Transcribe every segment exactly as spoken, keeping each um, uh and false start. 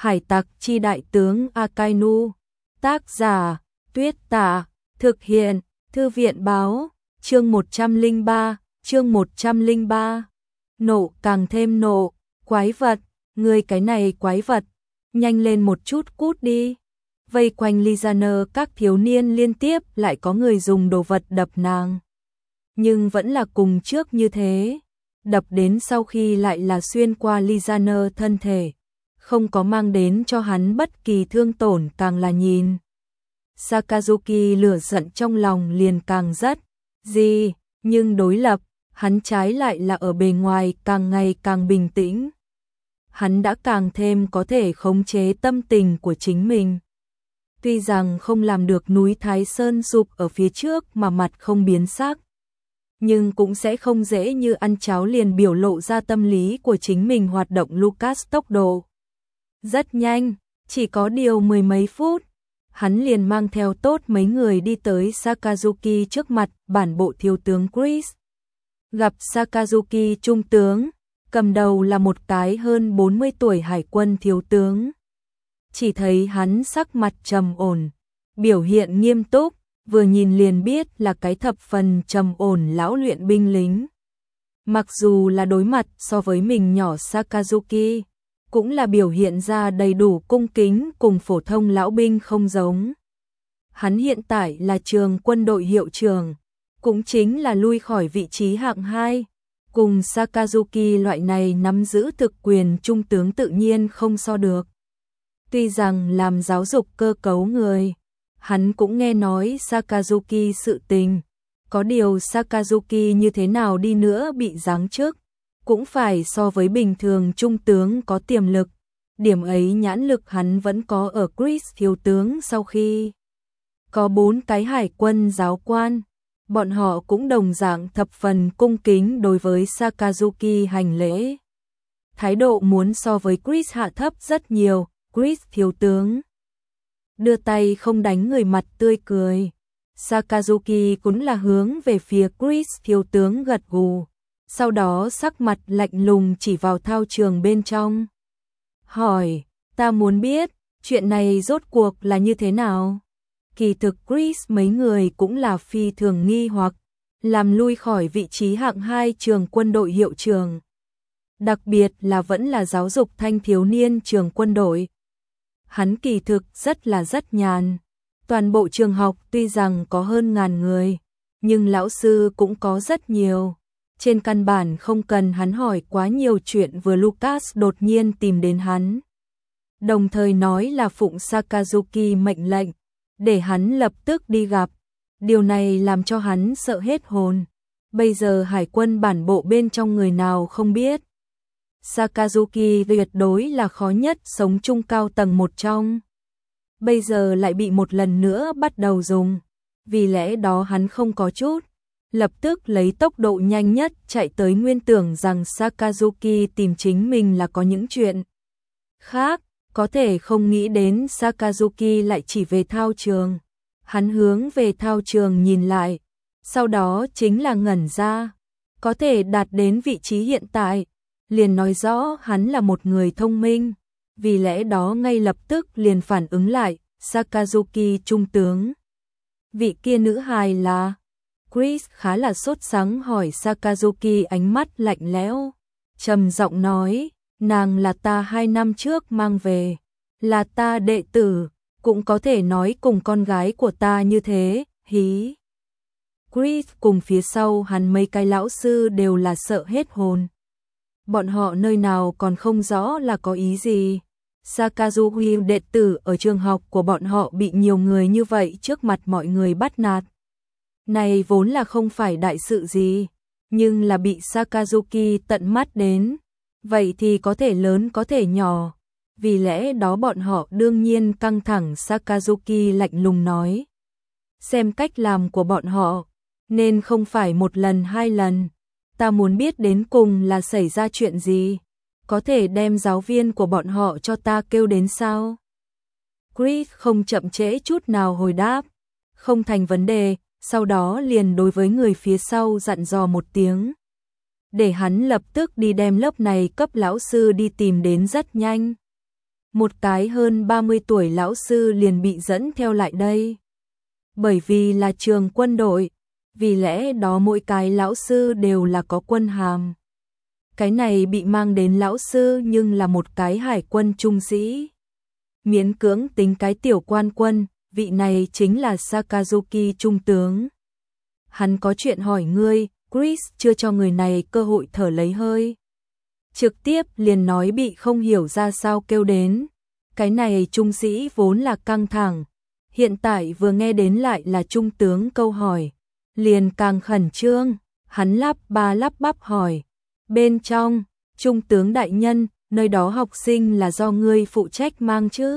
Hải tặc chi đại tướng Akainu. Tác giả, Tuyết Tả. Thực hiện, Thư viện báo. Chương một trăm lẻ ba, chương một trăm lẻ ba. Nộ càng thêm nộ, quái vật, ngươi cái này quái vật, nhanh lên một chút cút đi. Vây quanh Lizaner các thiếu niên liên tiếp lại có người dùng đồ vật đập nàng. Nhưng vẫn là cùng trước như thế, đập đến sau khi lại là xuyên qua Lizaner thân thể, không có mang đến cho hắn bất kỳ thương tổn, càng là nhìn Sakazuki lửa giận trong lòng liền càng rất gì, nhưng đối lập, hắn trái lại là ở bề ngoài càng ngày càng bình tĩnh. Hắn đã càng thêm có thể khống chế tâm tình của chính mình. Tuy rằng không làm được núi Thái Sơn sụp ở phía trước mà mặt không biến sắc, nhưng cũng sẽ không dễ như ăn cháo liền biểu lộ ra tâm lý của chính mình hoạt động Lucas tốc độ. Rất nhanh, chỉ có điều mười mấy phút, hắn liền mang theo tốt mấy người đi tới Sakazuki trước mặt bản bộ thiếu tướng Chris. Gặp Sakazuki trung tướng, cầm đầu là một cái hơn bốn mươi tuổi hải quân thiếu tướng. Chỉ thấy hắn sắc mặt trầm ổn, biểu hiện nghiêm túc, vừa nhìn liền biết là cái thập phần trầm ổn lão luyện binh lính. Mặc dù là đối mặt so với mình nhỏ Sakazuki, cũng là biểu hiện ra đầy đủ cung kính cùng phổ thông lão binh không giống. Hắn hiện tại là trường quân đội hiệu trưởng, cũng chính là lui khỏi vị trí hạng hai, cùng Sakazuki loại này nắm giữ thực quyền trung tướng tự nhiên không so được. Tuy rằng làm giáo dục cơ cấu người, hắn cũng nghe nói Sakazuki sự tình, có điều Sakazuki như thế nào đi nữa bị giáng chức, cũng phải so với bình thường trung tướng có tiềm lực. Điểm ấy nhãn lực hắn vẫn có ở Chris thiếu tướng sau khi có bốn cái hải quân giáo quan. Bọn họ cũng đồng dạng thập phần cung kính đối với Sakazuki hành lễ. Thái độ muốn so với Chris hạ thấp rất nhiều. Chris thiếu tướng đưa tay không đánh người, mặt tươi cười. Sakazuki cũng là hướng về phía Chris thiếu tướng gật gù, sau đó sắc mặt lạnh lùng chỉ vào thao trường bên trong. Hỏi, ta muốn biết, chuyện này rốt cuộc là như thế nào? Kỳ thực Chris mấy người cũng là phi thường nghi hoặc, làm lui khỏi vị trí hạng hai trường quân đội hiệu trường. Đặc biệt là vẫn là giáo dục thanh thiếu niên trường quân đội. Hắn kỳ thực rất là rất nhàn. Toàn bộ trường học tuy rằng có hơn ngàn người, nhưng lão sư cũng có rất nhiều. Trên căn bản không cần hắn hỏi quá nhiều chuyện, vừa Lucas đột nhiên tìm đến hắn. Đồng thời nói là phụng Sakazuki mệnh lệnh, để hắn lập tức đi gặp. Điều này làm cho hắn sợ hết hồn. Bây giờ hải quân bản bộ bên trong người nào không biết. Sakazuki tuyệt đối là khó nhất sống chung cao tầng một trong. Bây giờ lại bị một lần nữa bắt đầu dùng. Vì lẽ đó hắn không có chút, lập tức lấy tốc độ nhanh nhất chạy tới, nguyên tưởng rằng Sakazuki tìm chính mình là có những chuyện khác, có thể không nghĩ đến Sakazuki lại chỉ về thao trường. Hắn hướng về thao trường nhìn lại, sau đó chính là ngẩn ra. Có thể đạt đến vị trí hiện tại, liền nói rõ hắn là một người thông minh, vì lẽ đó ngay lập tức liền phản ứng lại. Sakazuki trung tướng, vị kia nữ hài là? Chris khá là sốt sắng hỏi. Sakazuki ánh mắt lạnh lẽo, trầm giọng nói, nàng là ta hai năm trước mang về, là ta đệ tử, cũng có thể nói cùng con gái của ta như thế, hí. Chris cùng phía sau hắn mấy cái lão sư đều là sợ hết hồn. Bọn họ nơi nào còn không rõ là có ý gì. Sakazuki đệ tử ở trường học của bọn họ bị nhiều người như vậy trước mặt mọi người bắt nạt. Này vốn là không phải đại sự gì, nhưng là bị Sakazuki tận mắt đến, vậy thì có thể lớn có thể nhỏ. Vì lẽ đó bọn họ đương nhiên căng thẳng. Sakazuki lạnh lùng nói, xem cách làm của bọn họ, nên không phải một lần hai lần. Ta muốn biết đến cùng là xảy ra chuyện gì. Có thể đem giáo viên của bọn họ cho ta kêu đến sao? Chris không chậm trễ chút nào hồi đáp, không thành vấn đề, sau đó liền đối với người phía sau dặn dò một tiếng, để hắn lập tức đi đem lớp này cấp lão sư đi tìm đến rất nhanh. một cái hơn ba mươi tuổi lão sư liền bị dẫn theo lại đây. Bởi vì là trường quân đội, vì lẽ đó mỗi cái lão sư đều là có quân hàm. Cái này bị mang đến lão sư nhưng là một cái hải quân trung sĩ. Miễn cưỡng tính cái tiểu quan quân, vị này chính là Sakazuki trung tướng. Hắn có chuyện hỏi ngươi, Chris chưa cho người này cơ hội thở lấy hơi. Trực tiếp liền nói bị không hiểu ra sao kêu đến. Cái này trung sĩ vốn là căng thẳng. Hiện tại vừa nghe đến lại là trung tướng câu hỏi. Liền càng khẩn trương, hắn lắp ba lắp bắp hỏi. Bên trong, trung tướng đại nhân, nơi đó học sinh là do ngươi phụ trách mang chứ?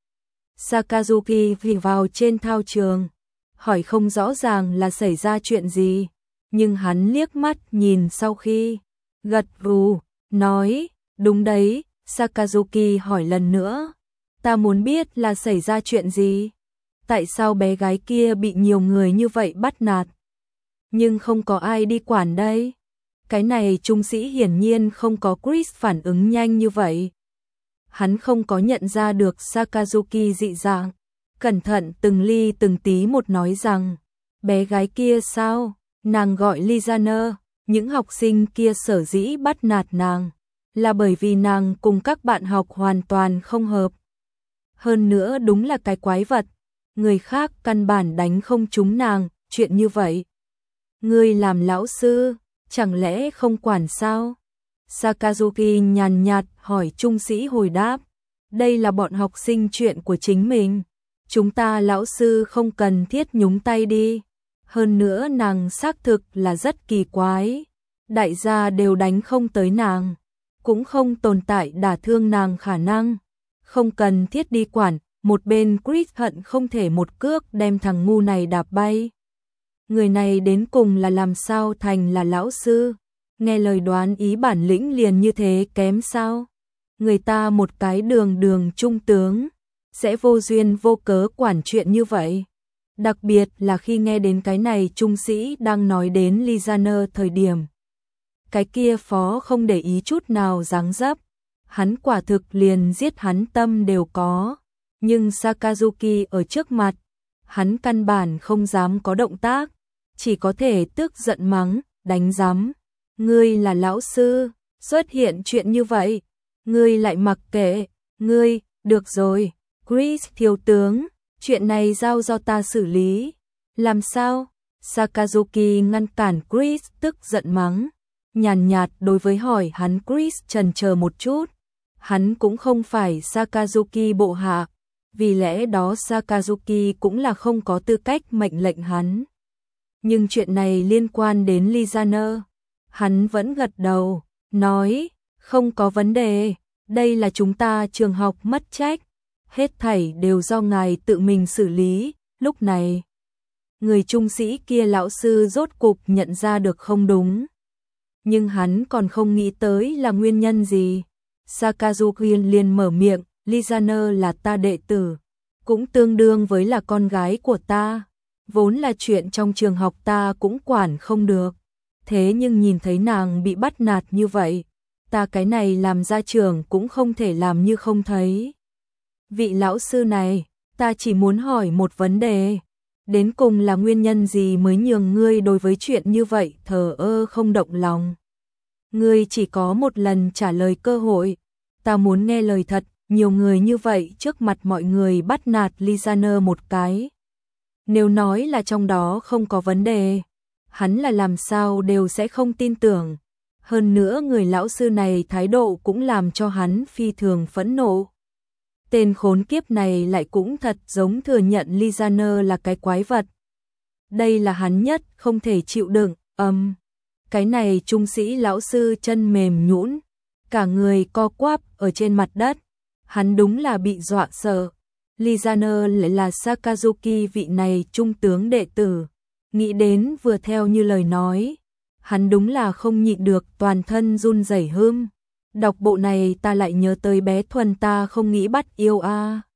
Sakazuki vì vào trên thao trường, hỏi không rõ ràng là xảy ra chuyện gì, nhưng hắn liếc mắt nhìn sau khi, gật gù, nói, đúng đấy. Sakazuki hỏi lần nữa, ta muốn biết là xảy ra chuyện gì? Tại sao bé gái kia bị nhiều người như vậy bắt nạt? Nhưng không có ai đi quản đây. Cái này trung sĩ hiển nhiên không có Chris phản ứng nhanh như vậy. Hắn không có nhận ra được Sakazuki dị dạng, cẩn thận từng ly từng tí một nói rằng, bé gái kia sao, nàng gọi Lizana, những học sinh kia sở dĩ bắt nạt nàng, là bởi vì nàng cùng các bạn học hoàn toàn không hợp. Hơn nữa đúng là cái quái vật, người khác căn bản đánh không trúng nàng, chuyện như vậy. Ngươi làm lão sư, chẳng lẽ không quản sao? Sakazuki nhàn nhạt hỏi trung sĩ hồi đáp. Đây là bọn học sinh chuyện của chính mình. Chúng ta lão sư không cần thiết nhúng tay đi. Hơn nữa nàng xác thực là rất kỳ quái. Đại gia đều đánh không tới nàng. Cũng không tồn tại đả thương nàng khả năng. Không cần thiết đi quản. Một bên Chris hận không thể một cước đem thằng ngu này đạp bay. Người này đến cùng là làm sao thành là lão sư? Nghe lời đoán ý bản lĩnh liền như thế kém sao? Người ta một cái đường đường trung tướng, sẽ vô duyên vô cớ quản chuyện như vậy. Đặc biệt là khi nghe đến cái này trung sĩ đang nói đến Lizana thời điểm. Cái kia phó không để ý chút nào dáng dấp. Hắn quả thực liền giết hắn tâm đều có. Nhưng Sakazuki ở trước mặt, hắn căn bản không dám có động tác. Chỉ có thể tức giận mắng, đánh giám. Ngươi là lão sư, xuất hiện chuyện như vậy. Ngươi lại mặc kệ, ngươi, được rồi, Chris thiếu tướng, chuyện này giao do ta xử lý. Làm sao? Sakazuki ngăn cản Chris tức giận mắng. Nhàn nhạt đối với hỏi hắn Chris chần chờ một chút. Hắn cũng không phải Sakazuki bộ hạ, vì lẽ đó Sakazuki cũng là không có tư cách mệnh lệnh hắn. Nhưng chuyện này liên quan đến Lizana. Hắn vẫn gật đầu, nói, không có vấn đề, đây là chúng ta trường học mất trách. Hết thảy đều do ngài tự mình xử lý, lúc này. Người trung sĩ kia lão sư rốt cục nhận ra được không đúng. Nhưng hắn còn không nghĩ tới là nguyên nhân gì. Sakazuki liền mở miệng, Lizana là ta đệ tử, cũng tương đương với là con gái của ta. Vốn là chuyện trong trường học ta cũng quản không được. Thế nhưng nhìn thấy nàng bị bắt nạt như vậy, ta cái này làm gia trưởng cũng không thể làm như không thấy. Vị lão sư này, ta chỉ muốn hỏi một vấn đề. Đến cùng là nguyên nhân gì mới nhường ngươi đối với chuyện như vậy thờ ơ không động lòng? Ngươi chỉ có một lần trả lời cơ hội. Ta muốn nghe lời thật, nhiều người như vậy trước mặt mọi người bắt nạt Lizana một cái. Nếu nói là trong đó không có vấn đề, hắn là làm sao đều sẽ không tin tưởng. Hơn nữa người lão sư này thái độ cũng làm cho hắn phi thường phẫn nộ. Tên khốn kiếp này lại cũng thật giống thừa nhận Lizana là cái quái vật. Đây là hắn nhất không thể chịu đựng, âm. Um, cái này trung sĩ lão sư chân mềm nhũn, cả người co quắp ở trên mặt đất. Hắn đúng là bị dọa sợ. Lizana lại là Sakazuki vị này trung tướng đệ tử. Nghĩ đến vừa theo như lời nói, hắn đúng là không nhịn được toàn thân run rẩy hươm. Đọc bộ này ta lại nhớ tới bé Thuần ta không nghĩ bắt yêu a. À.